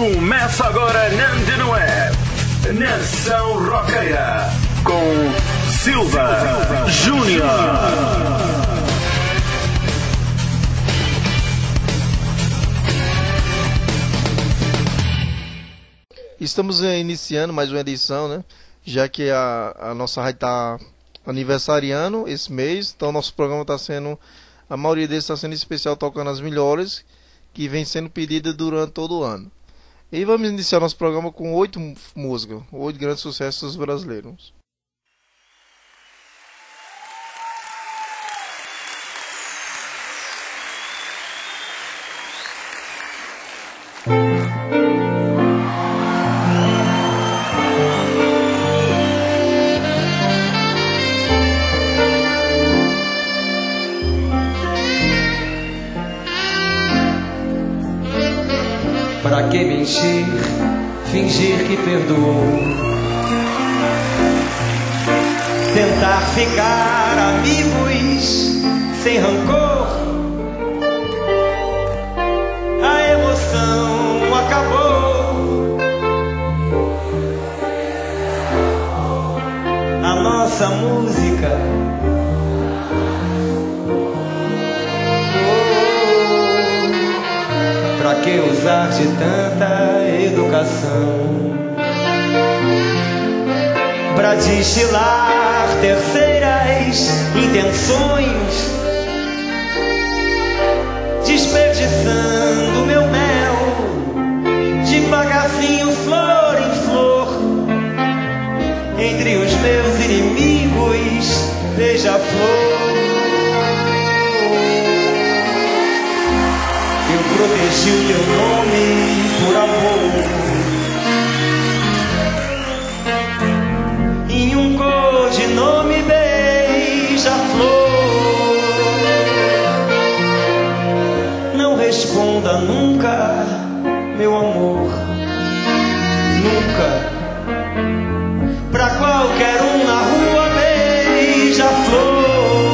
Começa agora na Antena Web, Nação Roqueira, com Silva Júnior. Estamos iniciando mais uma edição, né? Já que a nossa rádio está aniversariando esse mês, então nosso programa está sendo, a maioria deles está sendo especial, tocando as melhores que vem sendo pedidas durante todo o ano. E vamos iniciar nosso programa com 8 músicas, 8 grandes sucessos brasileiros. Pra que mentir, fingir que perdoou, tentar ficar amigos sem rancor. A emoção acabou, a nossa música pra que usar de tanta educação? Pra destilar terceiras intenções, desperdiçando meu mel, devagarzinho, flor em flor. Entre os meus inimigos, beija-flor. Eu protegi o teu nome por amor, em um codinome beija-flor. Não responda nunca, meu amor, nunca. Pra qualquer um na rua beija-flor,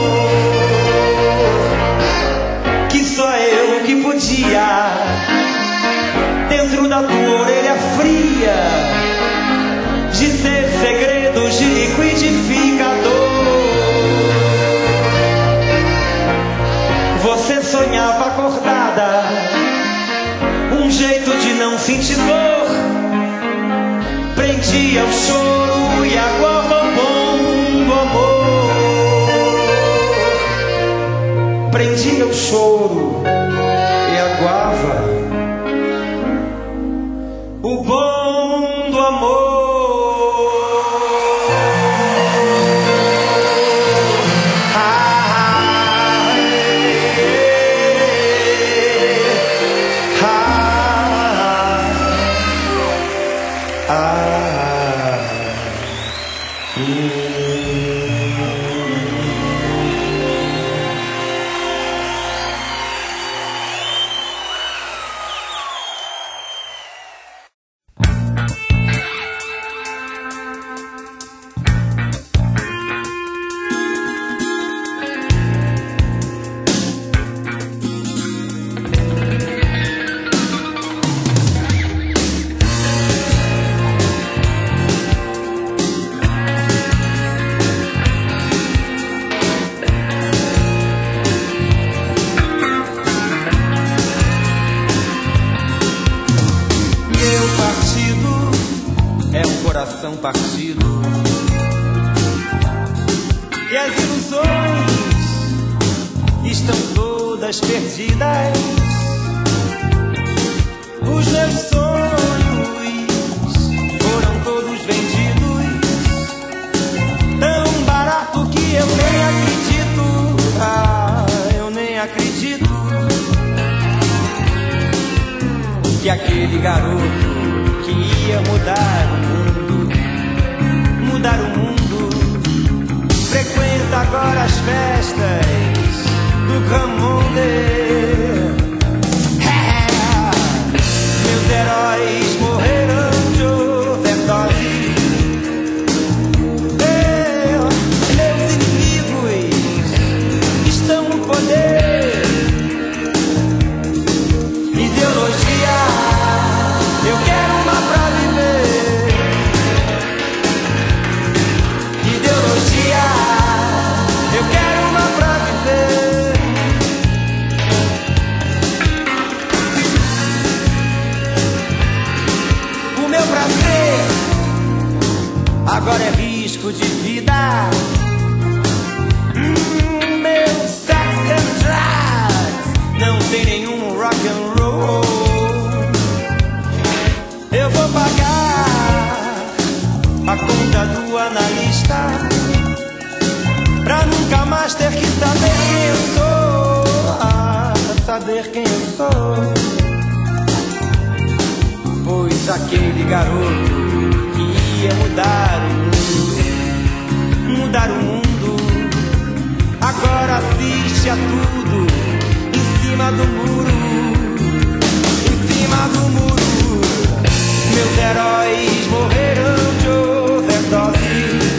que só eu que podia, dentro da tua orelha fria, dizer segredos de liquidificador. Você sonhava acordada, um jeito de não sentir dor, prendia o choro e aguava o bom do amor. Prendia o choro e aguava o bom do amor. Partido, e as ilusões estão todas perdidas. Os meus sonhos foram todos vendidos, tão barato que eu nem acredito. Eu nem acredito que aquele garoto que ia mudar o mundo, frequenta agora as festas do Ramonde. Meus heróis morreram de overdose, meus inimigos estão no poder. Ideologia, eu agora é risco de vida. Meu sex and drugs não tem nenhum rock and roll. Eu vou pagar a conta do analista pra nunca mais ter que saber quem eu sou. Saber quem eu sou. Pois aquele garoto que ia mudar o mundo, agora assiste a tudo em cima do muro. Em cima do muro. Meus heróis morreram de overdose.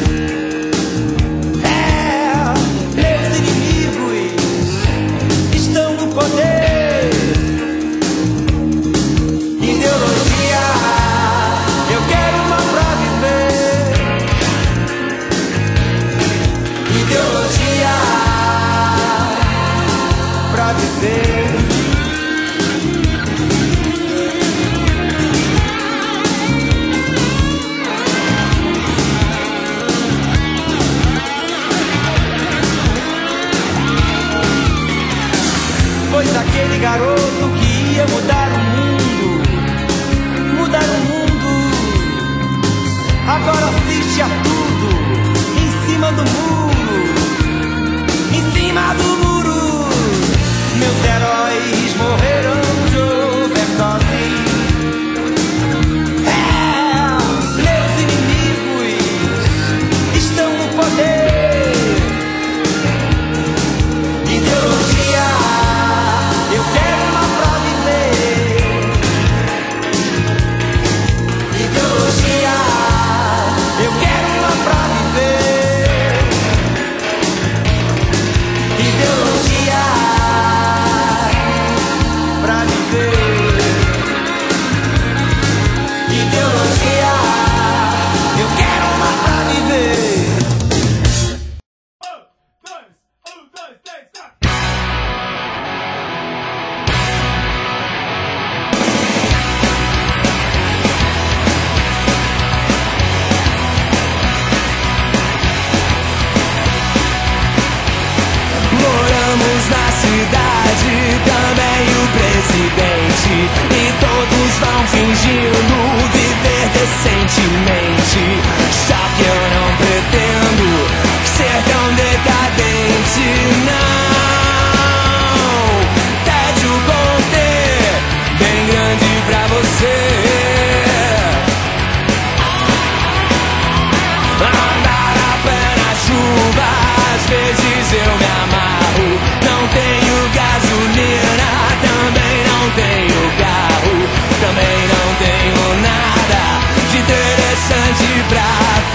Meus inimigos estão no poder. Ideologia, eu quero uma pra viver. Ideologia pra viver. Pois aquele garoto que ia mudar o mundo, agora assiste a tudo em cima do muro. Em cima do muro. Meus heróis morreram de overdose. Meus inimigos estão no poder. Ideologia, eu quero uma pra viver. Ideologia, eu quero uma pra viver. Ideologia pra viver. Ideologia, eu quero uma pra viver. Moramos na cidade, também o presidente, e todos vão fingindo viver decentemente. Só que eu não pretendo ser tão decadente, não. Tédio conter, bem grande pra você. Andar a pé na chuva, às vezes eu me amarro. Não tenho gasolina, também não tenho carro, também não tenho nada de interessante pra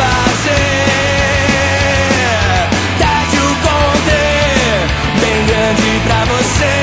fazer. Tédio conter, bem grande pra você.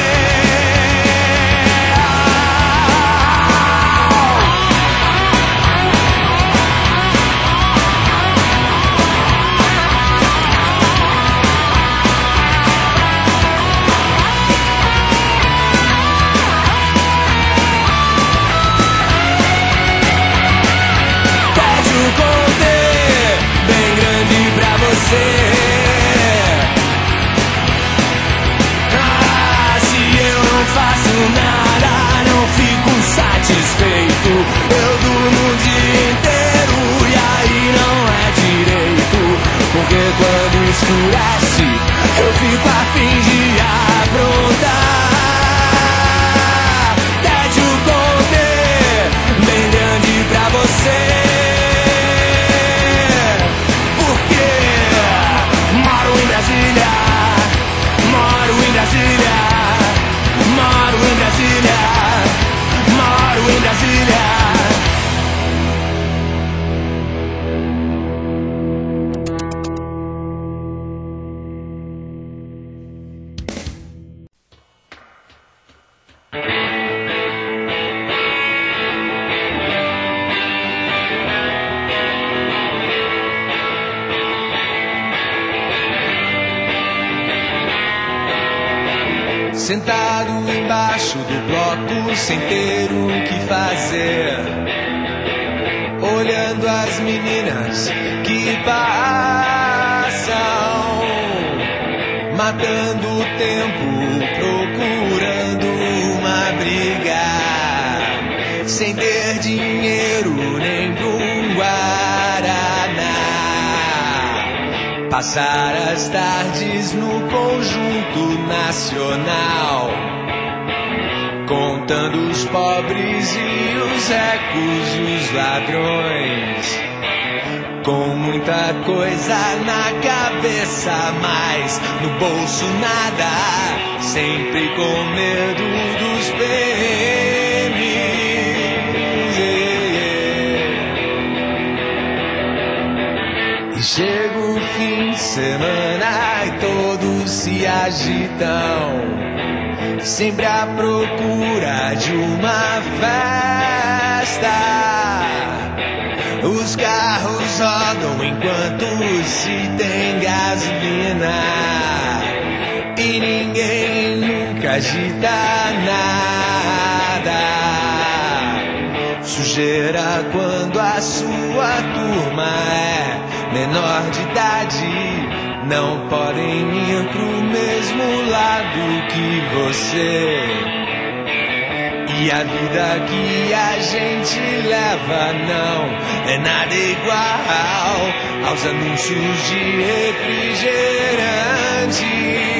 Se eu não faço nada, não fico satisfeito. Eu durmo o dia inteiro e aí não é direito. Porque quando escurece, eu fico a fim de aprontar. Tédio conter, bem grande pra você. Moro em Brasília, moro em Brasília, moro em Brasília, moro em Brasília. Sentado embaixo do bloco sem ter o que fazer, olhando as meninas que passam, matando o tempo, procurando uma briga, sem ter dinheiro nem pro Guaraná. Passar as tardes no Conjunto Nacional, contando os pobres e os ricos e os ladrões, com muita coisa na cabeça, mas no bolso nada, sempre com medo dos PMs. E chega o fim de semana e todos se agitam, sempre à procura de uma festa. Os carros rodam enquanto se tem gasolina, e ninguém nunca agita nada. Sujeira quando a sua turma é menor de idade, não podem ir pro mesmo lado que você. E a vida que a gente leva não é nada igual aos anúncios de refrigerante.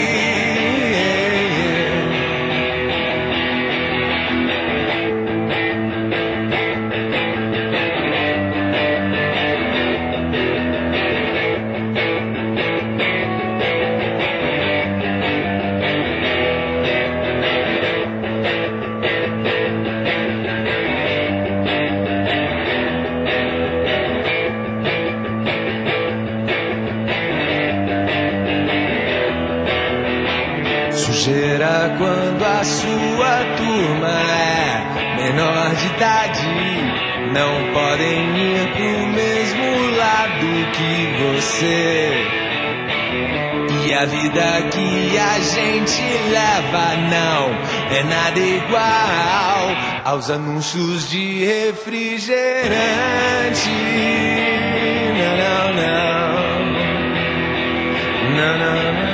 Sujeira quando a sua turma é menor de idade, não podem ir pro mesmo lado que você. E a vida que a gente leva não é nada igual aos anúncios de refrigerante. Não, não, não, não, não, não.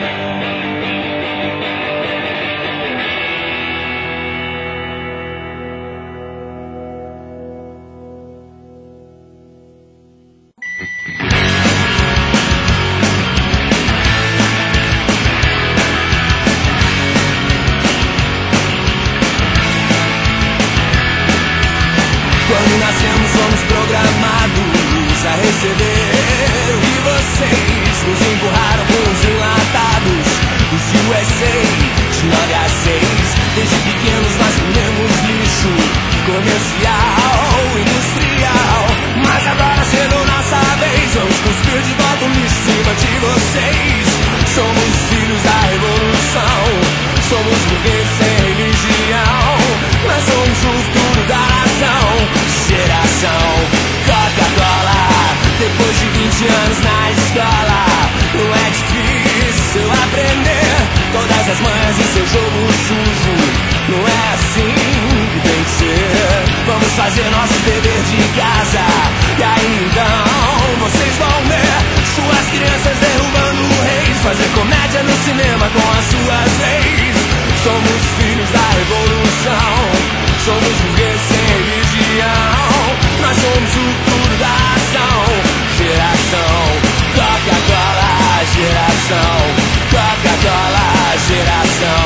Quando nascemos fomos programados a receber, e vocês nos empurraram com os enlatados dos USA de 9 a 6. Desde pequenos nós comemos lixo comercial, industrial, mas agora chegou nossa vez, vamos cuspir de volta o lixo em cima de vocês. Somos filhos da revolução, somos burgueses sem religião, nós somos o futuro da nação. Geração Coca-Cola, depois de 20 anos na escola, não é difícil aprender todas as manhas do seu jogo sujo. Não é assim que tem que ser. Vamos fazer nosso dever de casa, e aí então vocês vão ver suas crianças derrubando reis, fazer comédia no cinema com as suas leis. Somos filhos da revolução, somos burgueses sem religião, nós somos o futuro da ação. Geração Coca-Cola, geração Coca-Cola, geração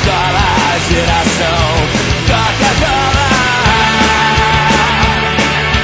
Coca-Cola, geração Coca-Cola.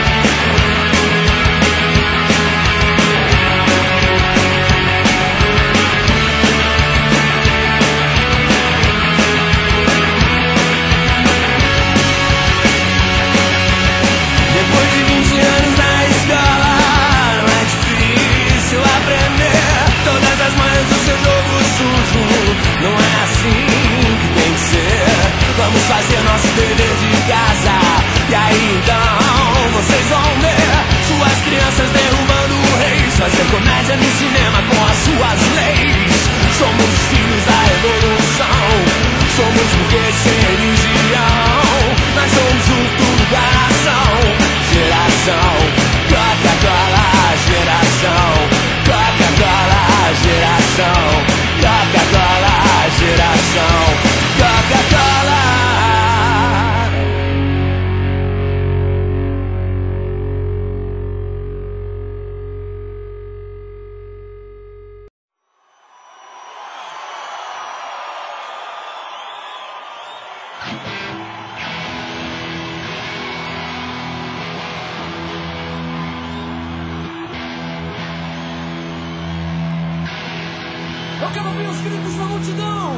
quero ouvir os gritos da multidão.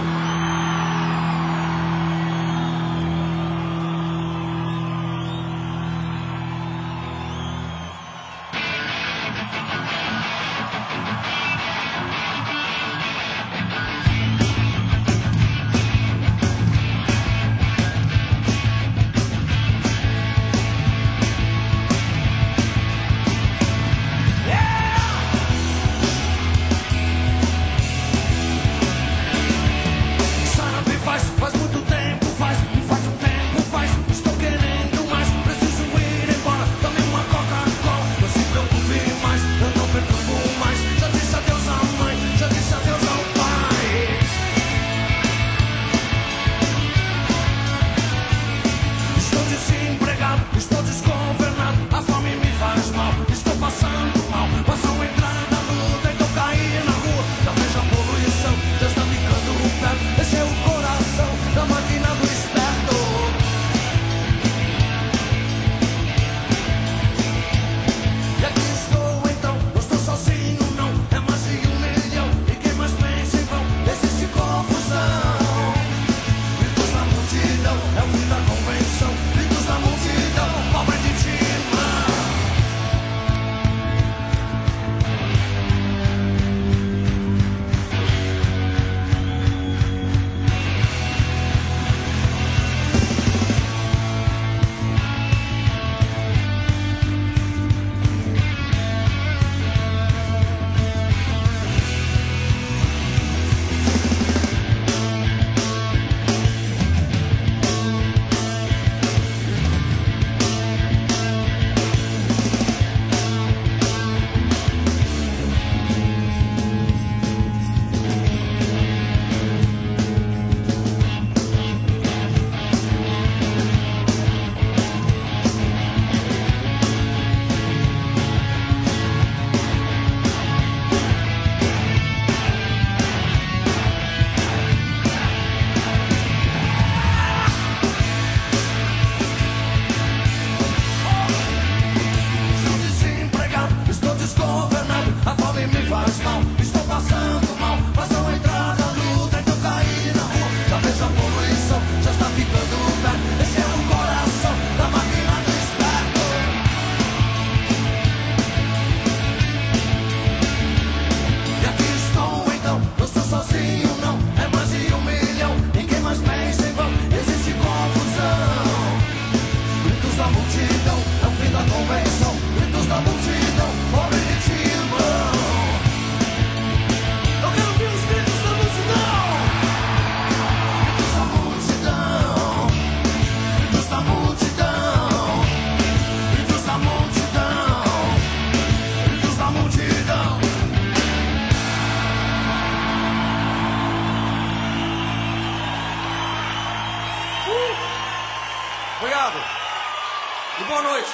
Obrigado. E boa noite.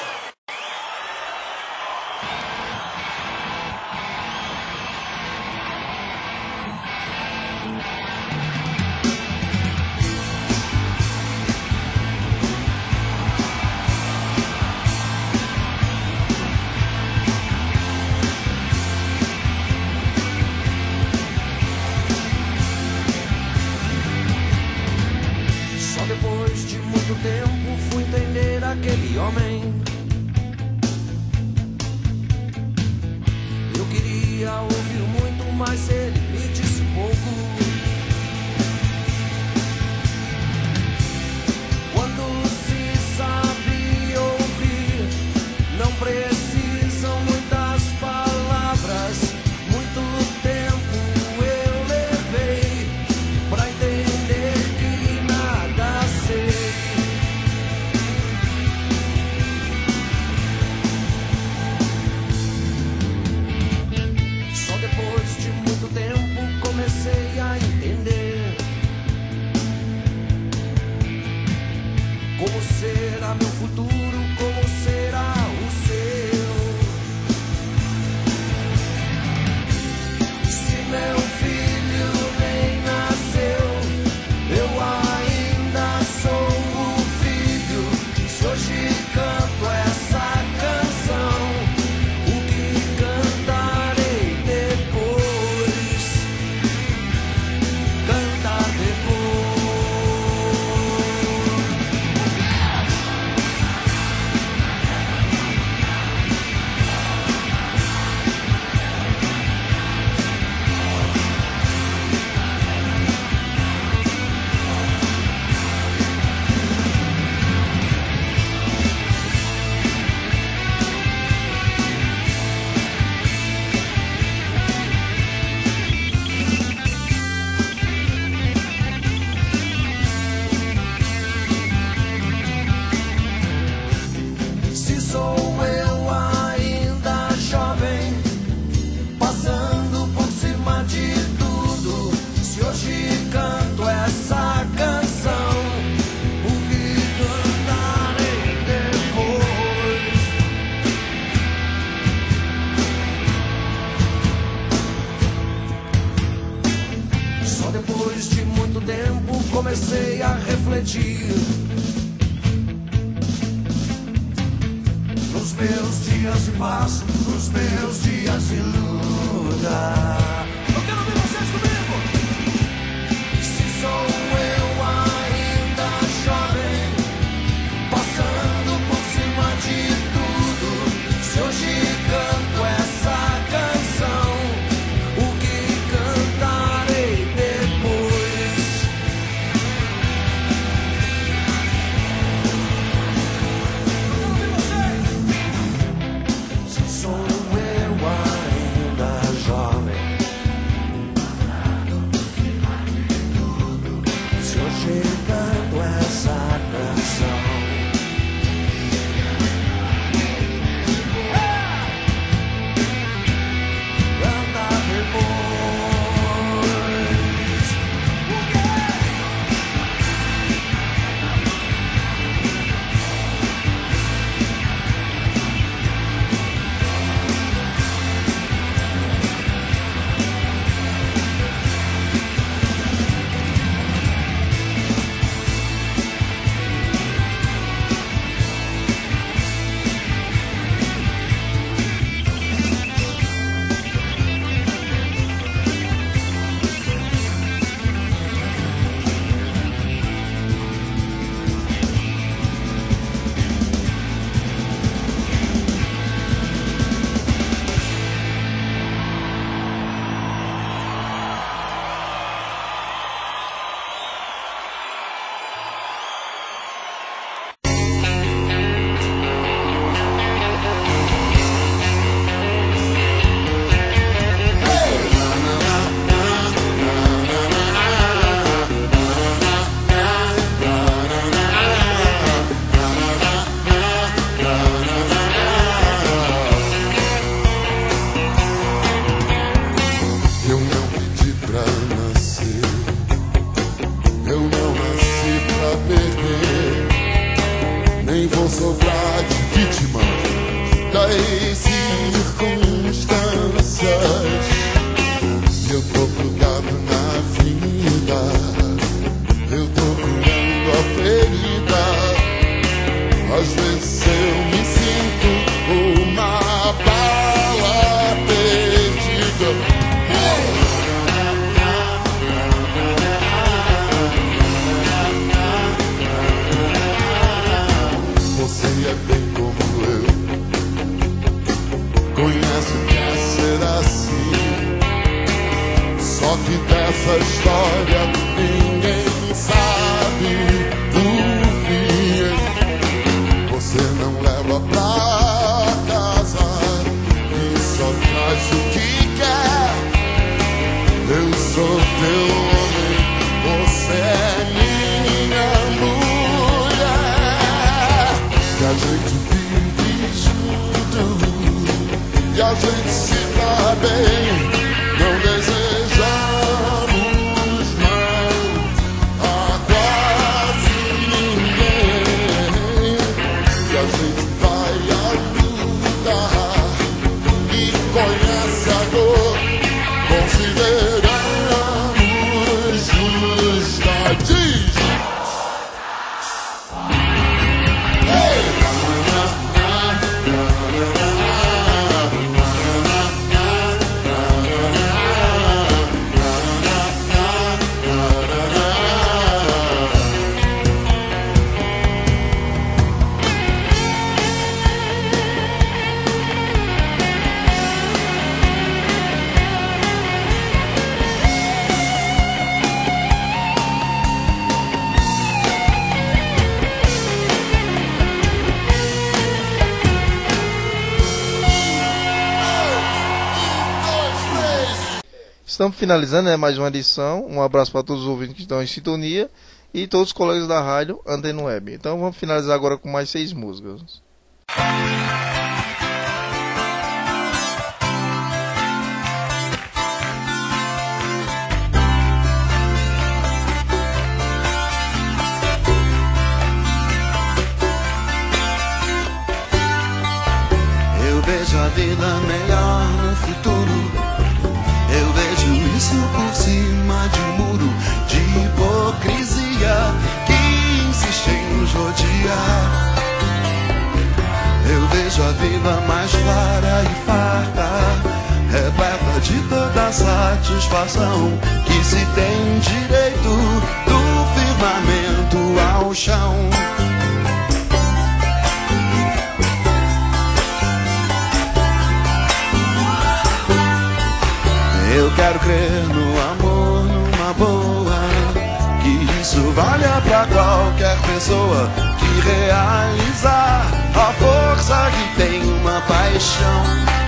Só depois de muito tempo fui entender aquele homem. Eu queria ouvir muito, mas ele me disse pouco. Quando se sabe ouvir, não precisam muitas palavras. Muito tempo eu levei pra entender que nada sei. Só depois de muito tempo sou eu ainda jovem, passando por cima de tudo, se hoje canto essa canção, o que cantarei depois? Só depois de muito tempo comecei a refletir nos meus dias de paz, nos meus dias de luta. Eu quero ver vocês comigo. Se sou eu ainda jovem, passando por cima de tudo, se hoje canto essa canção, o que cantarei depois? Eu quero ver vocês. Se sou eu ainda jovem, se hoje canto essa canção, canta depois. Eu não pedi pra nascer, eu não nasci pra perder, nem vou sobrar de vítima das circunstâncias. Eu tô plugado na vida, eu tô curando a ferida. Às vezes eu me sinto uma bala perdida. Você é bem como eu, conhece o que é ser assim. Só que dessa história ninguém sabe o fim. Você não leva pra casa e só traz o que quer. Eu sou teu homem, você é minha mulher. E a gente vive junto, e a gente se dá bem. Não desejamos mal a quase ninguém. E a gente vai a lutar e conhece a dor. Consideramos justa. Diz! Estamos finalizando, né, mais uma edição. Um abraço para todos os ouvintes que estão em sintonia e todos os colegas da rádio Antena Web. Então vamos finalizar agora com mais 6 músicas. Eu vejo a vida melhor no futuro. Eu vejo isso por cima de um muro de hipocrisia que insiste em nos rodear. Eu vejo a vida mais clara e farta, repleta de toda satisfação que se tem direito do firmamento ao chão. Eu quero crer no amor, numa boa, que isso valha pra qualquer pessoa que realizar a força que tem uma paixão.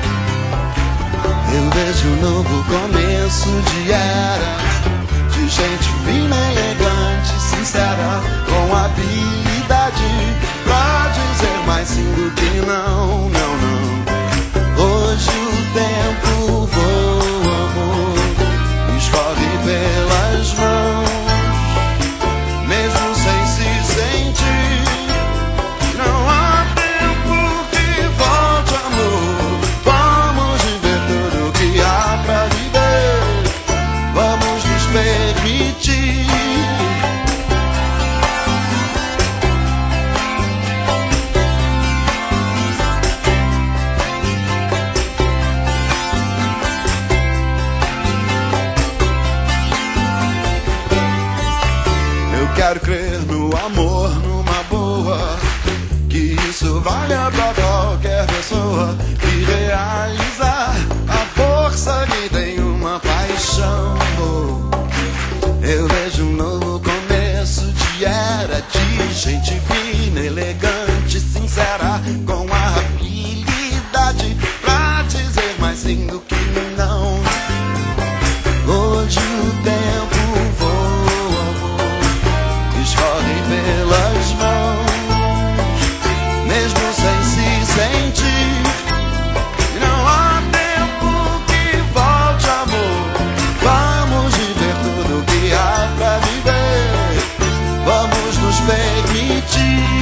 Eu vejo um novo começo de era, de gente fina, elegante, sincera, com habilidade pra dizer mais sim do que não, não, não. Hoje o tempo voa, amor, escorre pelas mãos, mesmo sem se sentir. Não há tempo que volte, amor. Vamos viver tudo que há pra viver. Vamos nos permitir. Quero crer no amor, numa boa, que isso valha pra qualquer pessoa que realizar a força que tem uma paixão. Eu vejo um novo começo de era, de gente fina, elegante, sincera, com a habilidade pra dizer mais sim do que não. Hoje o tempo escorre pelas mãos, mesmo sem se sentir. Não há tempo que volte, amor. Vamos viver tudo que há pra viver. Vamos nos permitir.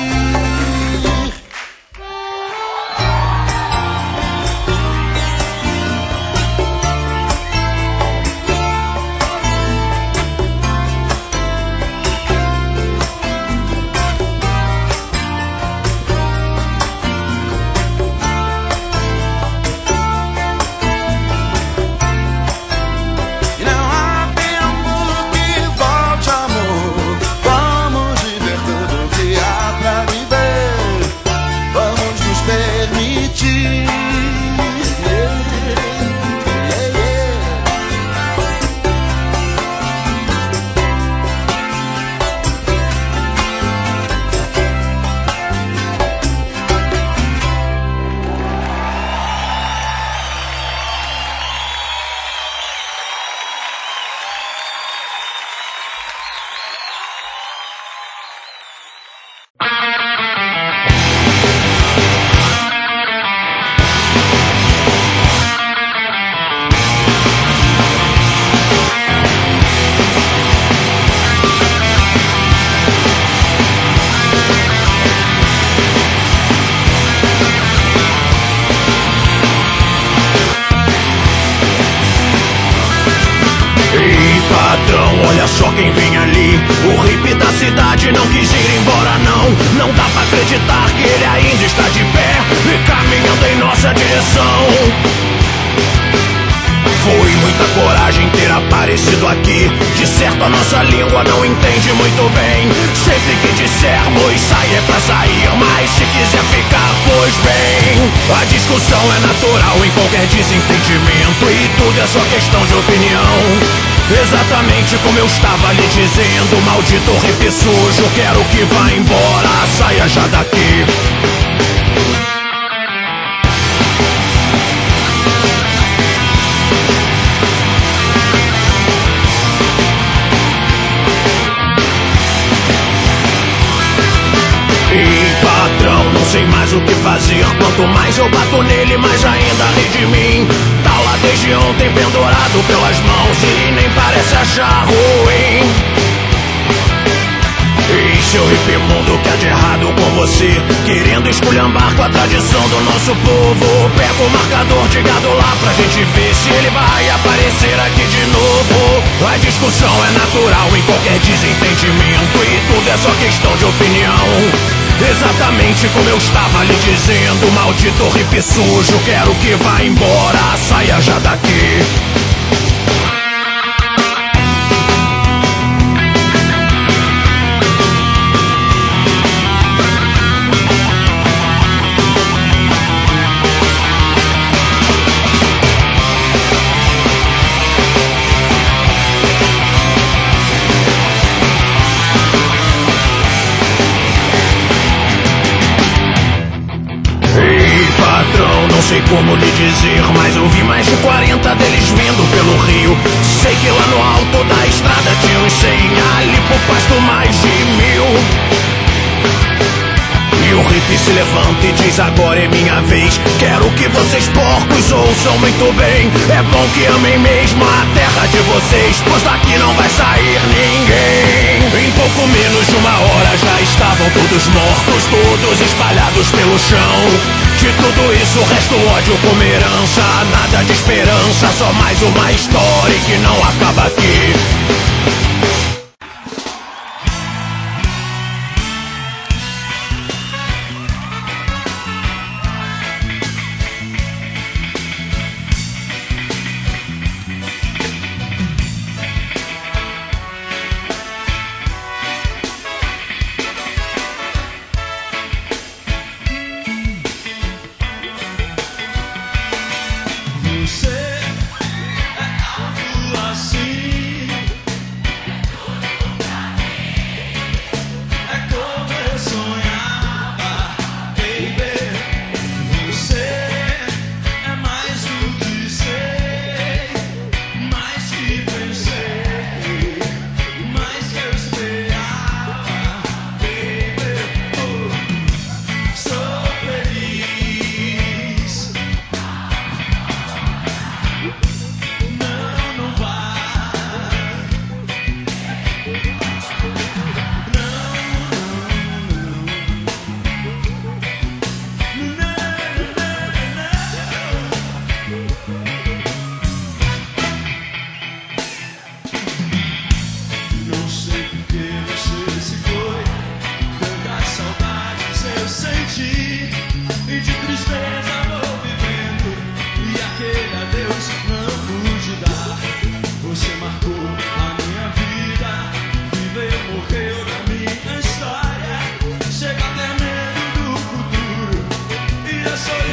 Olha só quem vem ali. O hippie da cidade não quis ir embora não. Não dá pra acreditar que ele ainda está de pé e caminhando em nossa direção. Foi muita coragem ter aparecido aqui. De certo a nossa língua não entende muito bem. Sempre que dissermos sair é pra sair, mas se quiser ficar, pois bem. A discussão é natural em qualquer desentendimento, e tudo é só questão de opinião. Exatamente como eu estava lhe dizendo, maldito hippie sujo, quero que vá embora, saia já daqui. E patrão, não sei mais o que fazer. Quanto mais eu bato nele, mais ainda ri de mim. Tá lá desde ontem pendurado pelas mãos e nem parece achar ruim. E seu hippie mundo que há de errado com você, querendo esculhambar com a tradição do nosso povo. Pega o marcador de gado lá pra gente ver se ele vai aparecer aqui de novo. A discussão é natural em qualquer desentendimento e tudo é só questão de opinião. Exatamente como eu estava lhe dizendo, maldito hippie sujo, quero que vá embora, saia já daqui. Não sei como lhe dizer, mas eu vi mais de 40 deles vindo pelo rio. Sei que lá no alto da estrada tinha uns 100, ali por pasto mais de 1000. E o hippie se levanta e diz: agora é minha vez. Quero que vocês porcos ouçam muito bem. É bom que amem mesmo a terra de vocês, pois daqui não vai sair ninguém. Em pouco menos de uma hora já estavam todos mortos, todos espalhados pelo chão. De tudo isso resta o ódio como herança, nada de esperança, só mais uma história que não acaba aqui. Chega até medo do futuro e eu sou